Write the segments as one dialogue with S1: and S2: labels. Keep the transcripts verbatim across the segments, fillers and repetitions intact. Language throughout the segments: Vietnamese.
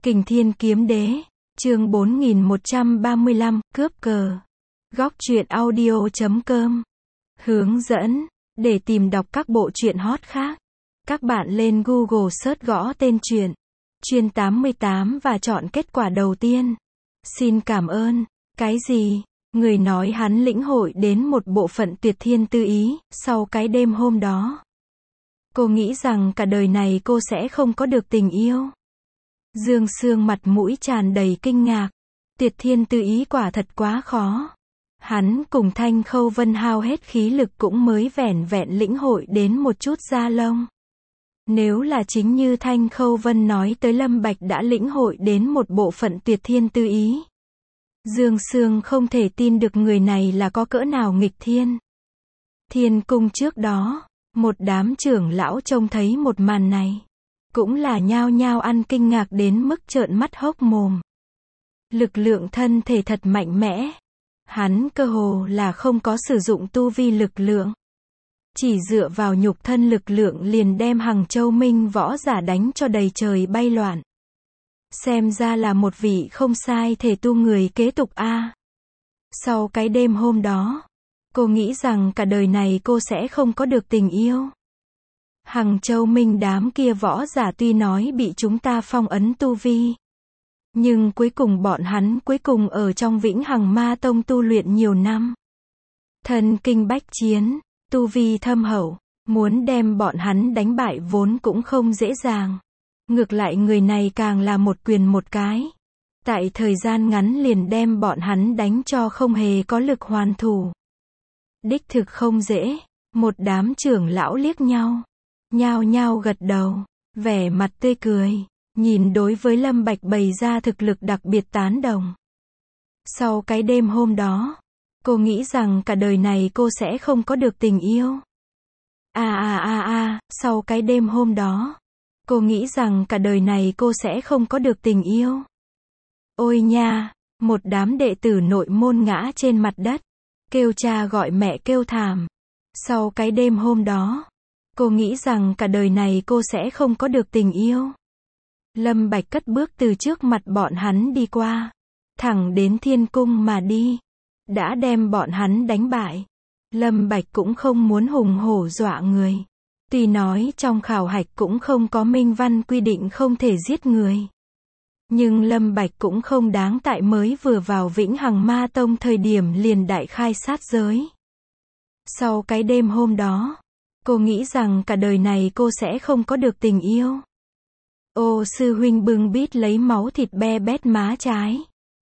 S1: Kình Thiên Kiếm Đế, chương bốn nghìn một trăm ba mươi lăm, cướp cờ. Góc truyện audio chấm com. Hướng dẫn, để tìm đọc các bộ truyện hot khác, các bạn lên Google search gõ tên truyện, Chuyên tám mươi tám và chọn kết quả đầu tiên. Xin cảm ơn. Cái gì? Người nói hắn lĩnh hội đến một bộ phận tuyệt thiên tư ý, sau cái đêm hôm đó. Cô nghĩ rằng cả đời này cô sẽ không có được tình yêu. Dương Sương mặt mũi tràn đầy kinh ngạc. Tuyệt thiên tư ý quả thật quá khó. Hắn cùng Thanh Khâu Vân hao hết khí lực cũng mới vẻn vẹn lĩnh hội đến một chút da lông. Nếu là chính như Thanh Khâu Vân nói tới Lâm Bạch đã lĩnh hội đến một bộ phận tuyệt thiên tư ý. Dương Sương không thể tin được người này là có cỡ nào nghịch thiên. Thiên cung trước đó, một đám trưởng lão trông thấy một màn này, cũng là nhao nhao ăn kinh ngạc đến mức trợn mắt hốc mồm. Lực lượng thân thể thật mạnh mẽ. Hắn cơ hồ là không có sử dụng tu vi lực lượng. Chỉ dựa vào nhục thân lực lượng liền đem Hằng Châu Minh võ giả đánh cho đầy trời bay loạn. Xem ra là một vị không sai thể tu người kế tục a. Sau cái đêm hôm đó, cô nghĩ rằng cả đời này cô sẽ không có được tình yêu. Hằng Châu Minh đám kia võ giả tuy nói bị chúng ta phong ấn tu vi, nhưng cuối cùng bọn hắn cuối cùng ở trong Vĩnh Hằng Ma Tông tu luyện nhiều năm. Thần kinh bách chiến, tu vi thâm hậu, muốn đem bọn hắn đánh bại vốn cũng không dễ dàng. Ngược lại người này càng là một quyền một cái. Tại thời gian ngắn liền đem bọn hắn đánh cho không hề có lực hoàn thủ. Đích thực không dễ. Một đám trưởng lão liếc nhau, nhao nhao gật đầu, vẻ mặt tươi cười, nhìn đối với Lâm Bạch bày ra thực lực đặc biệt tán đồng. Sau cái đêm hôm đó, cô nghĩ rằng cả đời này cô sẽ không có được tình yêu. À à à à, sau cái đêm hôm đó, cô nghĩ rằng cả đời này cô sẽ không có được tình yêu. Ôi nha, một đám đệ tử nội môn ngã trên mặt đất, kêu cha gọi mẹ kêu thảm. Sau cái đêm hôm đó, cô nghĩ rằng cả đời này cô sẽ không có được tình yêu. Lâm Bạch cất bước từ trước mặt bọn hắn đi qua, thẳng đến thiên cung mà đi, đã đem bọn hắn đánh bại. Lâm Bạch cũng không muốn hùng hổ dọa người. Tuy nói trong khảo hạch cũng không có minh văn quy định không thể giết người, nhưng Lâm Bạch cũng không đáng tại mới vừa vào Vĩnh Hằng Ma Tông thời điểm liền đại khai sát giới. Sau cái đêm hôm đó, cô nghĩ rằng cả đời này cô sẽ không có được tình yêu. Ô sư huynh bưng bít lấy máu thịt be bét má trái,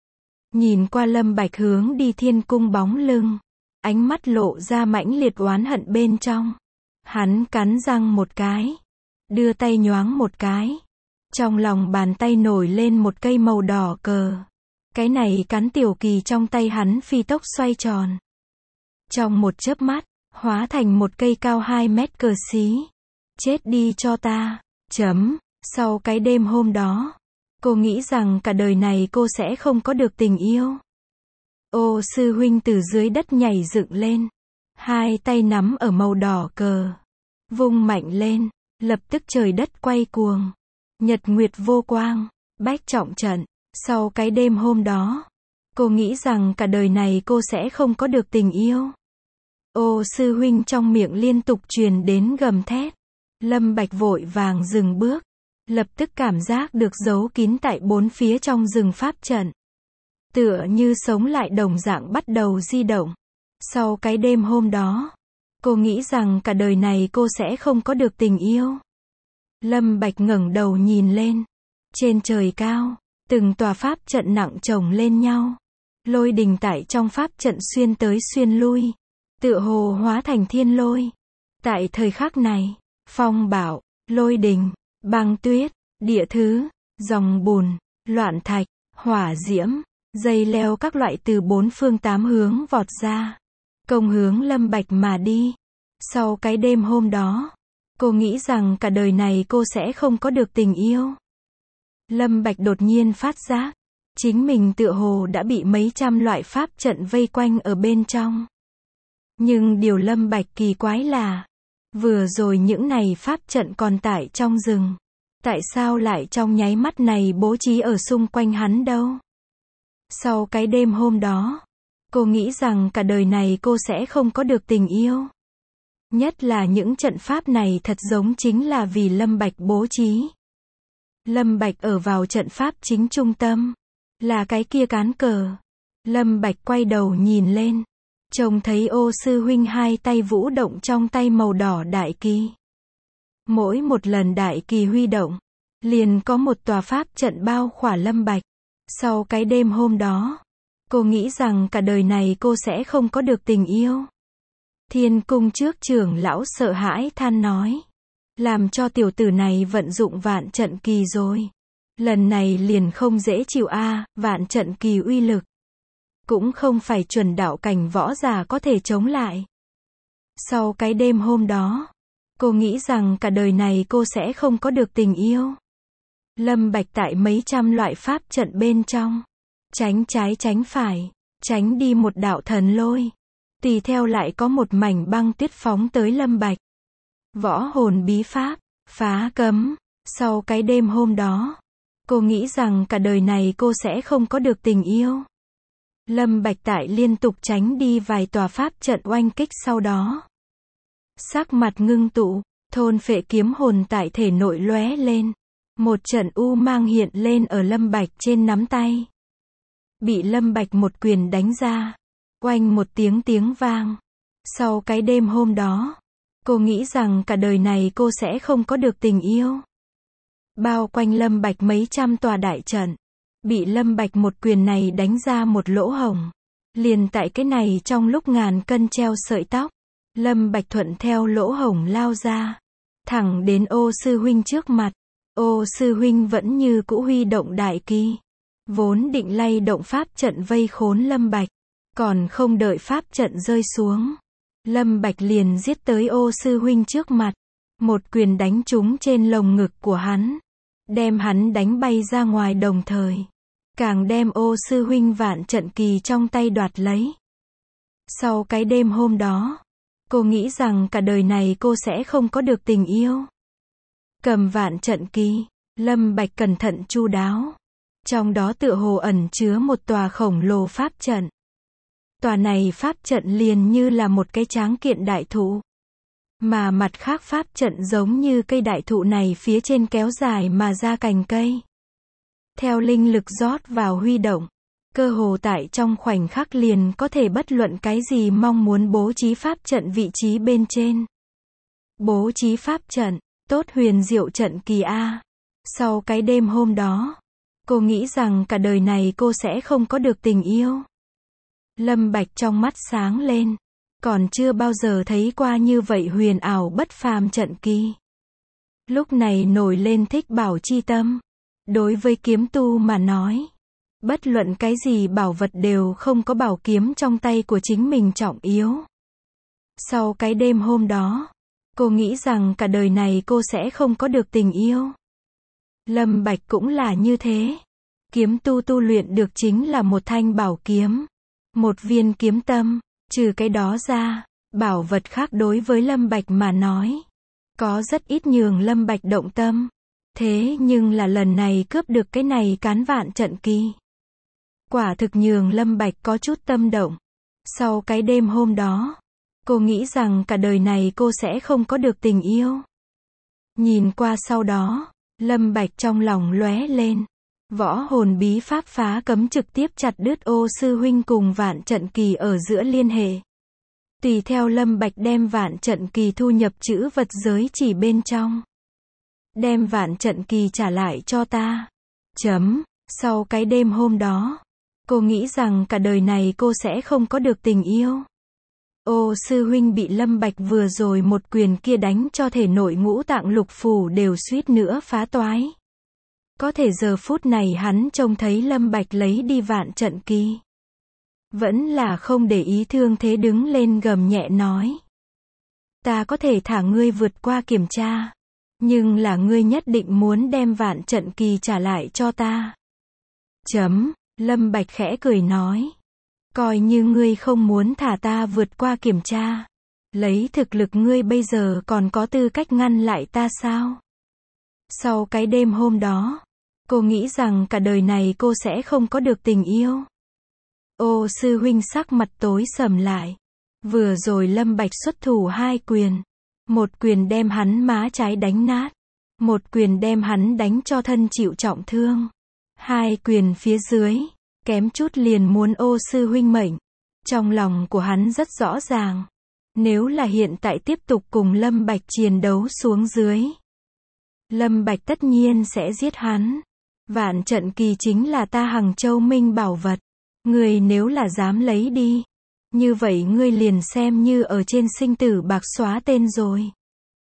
S1: nhìn qua Lâm Bạch hướng đi thiên cung bóng lưng, ánh mắt lộ ra mãnh liệt oán hận bên trong. Hắn cắn răng một cái, đưa tay nhoáng một cái, trong lòng bàn tay nổi lên một cây màu đỏ cờ. Cái này cắn tiểu kỳ trong tay hắn phi tốc xoay tròn, trong một chớp mắt, hóa thành một cây cao hai mét cờ xí. Chết đi cho ta, chấm. Sau cái đêm hôm đó, cô nghĩ rằng cả đời này cô sẽ không có được tình yêu. Ô sư huynh từ dưới đất nhảy dựng lên, hai tay nắm ở màu đỏ cờ, vung mạnh lên, lập tức trời đất quay cuồng, nhật nguyệt vô quang, bách trọng trận. Sau cái đêm hôm đó, cô nghĩ rằng cả đời này cô sẽ không có được tình yêu. Ô sư huynh trong miệng liên tục truyền đến gầm thét. Lâm Bạch vội vàng dừng bước, lập tức cảm giác được giấu kín tại bốn phía trong rừng pháp trận, tựa như sống lại đồng dạng bắt đầu di động. Sau cái đêm hôm đó, cô nghĩ rằng cả đời này cô sẽ không có được tình yêu. Lâm Bạch ngẩng đầu nhìn lên, trên trời cao, từng tòa pháp trận nặng chồng lên nhau, lôi đình tại trong pháp trận xuyên tới xuyên lui, tựa hồ hóa thành thiên lôi. Tại thời khắc này, phong bạo, lôi đình, băng tuyết, địa thứ, dòng bùn, loạn thạch, hỏa diễm, dây leo các loại từ bốn phương tám hướng vọt ra, công hướng Lâm Bạch mà đi. Sau cái đêm hôm đó, cô nghĩ rằng cả đời này cô sẽ không có được tình yêu. Lâm Bạch đột nhiên phát giác, chính mình tựa hồ đã bị mấy trăm loại pháp trận vây quanh ở bên trong. Nhưng điều Lâm Bạch kỳ quái là, vừa rồi những này pháp trận còn tại trong rừng, Tại sao lại trong nháy mắt này bố trí ở xung quanh hắn đâu? Sau cái đêm hôm đó, cô nghĩ rằng cả đời này cô sẽ không có được tình yêu. Nhất là những trận pháp này thật giống chính là vì Lâm Bạch bố trí. Lâm Bạch ở vào trận pháp chính trung tâm, là cái kia cán cờ. Lâm Bạch quay đầu nhìn lên, trông thấy Ô sư huynh hai tay vũ động trong tay màu đỏ đại kỳ. Mỗi một lần đại kỳ huy động, liền có một tòa pháp trận bao khỏa Lâm Bạch. Sau cái đêm hôm đó, cô nghĩ rằng cả đời này cô sẽ không có được tình yêu. Thiên cung trước trưởng lão sợ hãi than nói. Làm cho tiểu tử này vận dụng vạn trận kỳ rồi. Lần này liền không dễ chịu a, à, vạn trận kỳ uy lực. Cũng không phải chuẩn đạo cảnh võ giả có thể chống lại. Sau cái đêm hôm đó, cô nghĩ rằng cả đời này cô sẽ không có được tình yêu. Lâm Bạch tại mấy trăm loại pháp trận bên trong, tránh trái tránh phải, tránh đi một đạo thần lôi. Tùy theo lại có một mảnh băng tuyết phóng tới Lâm Bạch. Võ hồn bí pháp, phá cấm. Sau cái đêm hôm đó, cô nghĩ rằng cả đời này cô sẽ không có được tình yêu. Lâm Bạch tại liên tục tránh đi vài tòa pháp trận oanh kích sau đó. Sắc mặt ngưng tụ, thôn phệ kiếm hồn tại thể nội lóe lên. Một trận u mang hiện lên ở Lâm Bạch trên nắm tay. Bị Lâm Bạch một quyền đánh ra. Oanh một tiếng tiếng vang. Sau cái đêm hôm đó, cô nghĩ rằng cả đời này cô sẽ không có được tình yêu. Bao quanh Lâm Bạch mấy trăm tòa đại trận. Bị Lâm Bạch một quyền này đánh ra một lỗ hổng. Liền tại cái này trong lúc ngàn cân treo sợi tóc, Lâm Bạch thuận theo lỗ hổng lao ra. Thẳng đến Ô sư huynh trước mặt. Ô sư huynh vẫn như cũ huy động đại kỳ. Vốn định lay động pháp trận vây khốn Lâm Bạch. Còn không đợi pháp trận rơi xuống. Lâm Bạch liền giết tới Ô sư huynh trước mặt. Một quyền đánh trúng trên lồng ngực của hắn. Đem hắn đánh bay ra ngoài đồng thời. Càng đem Ô sư huynh vạn trận kỳ trong tay đoạt lấy. Sau cái đêm hôm đó, cô nghĩ rằng cả đời này cô sẽ không có được tình yêu. Cầm vạn trận kỳ, Lâm Bạch cẩn thận chu đáo. Trong đó tựa hồ ẩn chứa một tòa khổng lồ pháp trận. Tòa này pháp trận liền như là một cái tráng kiện đại thụ. Mà mặt khác pháp trận giống như cây đại thụ này phía trên kéo dài mà ra cành cây. Theo linh lực rót vào huy động, cơ hồ tại trong khoảnh khắc liền có thể bất luận cái gì mong muốn bố trí pháp trận vị trí bên trên. Bố trí pháp trận, tốt huyền diệu trận kỳ a. Sau cái đêm hôm đó, cô nghĩ rằng cả đời này cô sẽ không có được tình yêu. Lâm Bạch trong mắt sáng lên, còn chưa bao giờ thấy qua như vậy huyền ảo bất phàm trận kỳ. Lúc này nổi lên thích bảo chi tâm. Đối với kiếm tu mà nói, bất luận cái gì bảo vật đều không có bảo kiếm trong tay của chính mình trọng yếu. Sau cái đêm hôm đó, cô nghĩ rằng cả đời này cô sẽ không có được tình yêu. Lâm Bạch cũng là như thế. Kiếm tu tu luyện được chính là một thanh bảo kiếm, một viên kiếm tâm. Trừ cái đó ra, bảo vật khác đối với Lâm Bạch mà nói, có rất ít nhường Lâm Bạch động tâm. Thế nhưng là lần này cướp được cái này cán vạn trận kỳ. Quả thực nhường Lâm Bạch có chút tâm động. Sau cái đêm hôm đó, cô nghĩ rằng cả đời này cô sẽ không có được tình yêu. Nhìn qua sau đó, Lâm Bạch trong lòng lóe lên. Võ hồn bí pháp phá cấm trực tiếp chặt đứt Ô sư huynh cùng vạn trận kỳ ở giữa liên hệ. Tùy theo Lâm Bạch đem vạn trận kỳ thu nhập chữ vật giới chỉ bên trong. Đem vạn trận kỳ trả lại cho ta. Chấm. Sau cái đêm hôm đó, cô nghĩ rằng cả đời này cô sẽ không có được tình yêu. Ô sư huynh bị Lâm Bạch vừa rồi một quyền kia đánh cho thể nội ngũ tạng lục phủ đều suýt nữa phá toái. Có thể giờ phút này hắn trông thấy Lâm Bạch lấy đi vạn trận kỳ. Vẫn là không để ý thương thế đứng lên gầm nhẹ nói. Ta có thể thả ngươi vượt qua kiểm tra. Nhưng là ngươi nhất định muốn đem vạn trận kỳ trả lại cho ta. Chấm. Lâm Bạch khẽ cười nói. Coi như ngươi không muốn thả ta vượt qua kiểm tra. Lấy thực lực ngươi bây giờ còn có tư cách ngăn lại ta sao? Sau cái đêm hôm đó, cô nghĩ rằng cả đời này cô sẽ không có được tình yêu. Ô sư huynh sắc mặt tối sầm lại. Vừa rồi Lâm Bạch xuất thủ hai quyền. Một quyền đem hắn má trái đánh nát. Một quyền đem hắn đánh cho thân chịu trọng thương. Hai quyền phía dưới, kém chút liền muốn ô sư huynh mệnh. Trong lòng của hắn rất rõ ràng. Nếu là hiện tại tiếp tục cùng Lâm Bạch chiến đấu xuống dưới, Lâm Bạch tất nhiên sẽ giết hắn. Vạn trận kỳ chính là ta Hằng Châu Minh bảo vật. Ngươi nếu là dám lấy đi, như vậy ngươi liền xem như ở trên sinh tử bạc xóa tên rồi.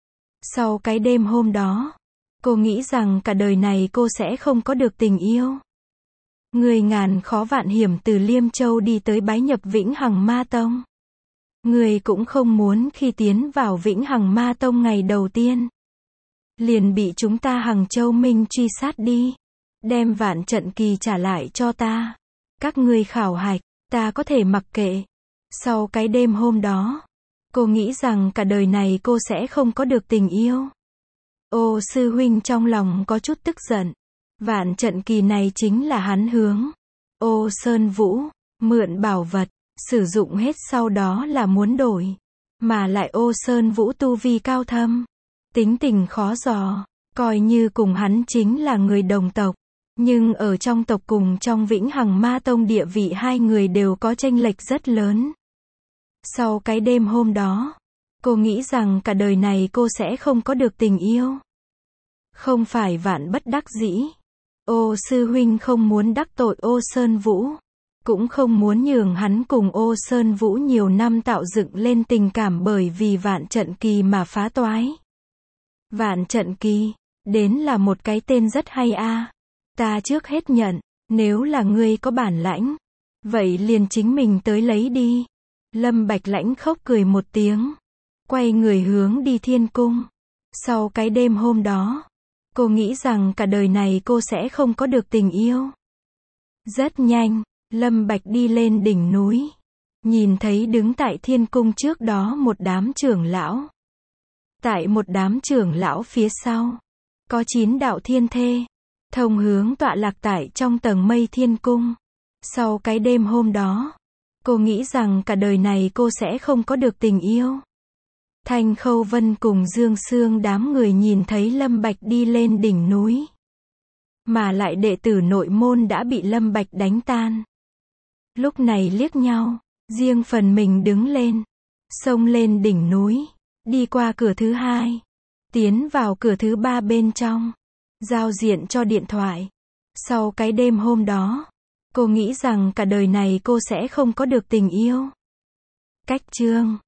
S1: Sau cái đêm hôm đó, cô nghĩ rằng cả đời này cô sẽ không có được tình yêu. Ngươi ngàn khó vạn hiểm từ Liêm Châu đi tới bái nhập Vĩnh Hằng Ma Tông. Ngươi cũng không muốn khi tiến vào Vĩnh Hằng Ma Tông ngày đầu tiên, liền bị chúng ta Hằng Châu Minh truy sát đi. Đem vạn trận kỳ trả lại cho ta. Các ngươi khảo hạch, ta có thể mặc kệ. Sau cái đêm hôm đó, cô nghĩ rằng cả đời này cô sẽ không có được tình yêu. Ô sư huynh trong lòng có chút tức giận. Vạn trận kỳ này chính là hắn hướng Ô Sơn Vũ mượn bảo vật, sử dụng hết sau đó là muốn đổi. Mà lại Ô Sơn Vũ tu vi cao thâm, tính tình khó dò, coi như cùng hắn chính là người đồng tộc. Nhưng ở trong tộc cùng trong Vĩnh Hằng Ma Tông địa vị hai người đều có chênh lệch rất lớn. Sau cái đêm hôm đó, cô nghĩ rằng cả đời này cô sẽ không có được tình yêu. Không phải vạn bất đắc dĩ. Ô sư huynh không muốn đắc tội Ô Sơn Vũ, cũng không muốn nhường hắn cùng Ô Sơn Vũ nhiều năm tạo dựng lên tình cảm bởi vì vạn trận kỳ mà phá toái. Vạn trận kỳ, đến là một cái tên rất hay a. À. Ta trước hết nhận, nếu là ngươi có bản lãnh, vậy liền chính mình tới lấy đi. Lâm Bạch lãnh khốc cười một tiếng, quay người hướng đi Thiên Cung. Sau cái đêm hôm đó, cô nghĩ rằng cả đời này cô sẽ không có được tình yêu. Rất nhanh, Lâm Bạch đi lên đỉnh núi, nhìn thấy đứng tại Thiên Cung trước đó một đám trưởng lão. Tại một đám trưởng lão phía sau, có chín đạo thiên thê, thông hướng tọa lạc tại trong tầng mây Thiên Cung. Sau cái đêm hôm đó, cô nghĩ rằng cả đời này cô sẽ không có được tình yêu. Thanh Khâu Vân cùng Dương Sương đám người nhìn thấy Lâm Bạch đi lên đỉnh núi, mà lại đệ tử nội môn đã bị Lâm Bạch đánh tan. Lúc này liếc nhau, riêng phần mình đứng lên, xông lên đỉnh núi, đi qua cửa thứ hai, tiến vào cửa thứ ba bên trong, giao diện cho điện thoại. Sau cái đêm hôm đó, cô nghĩ rằng cả đời này cô sẽ không có được tình yêu. Cách chương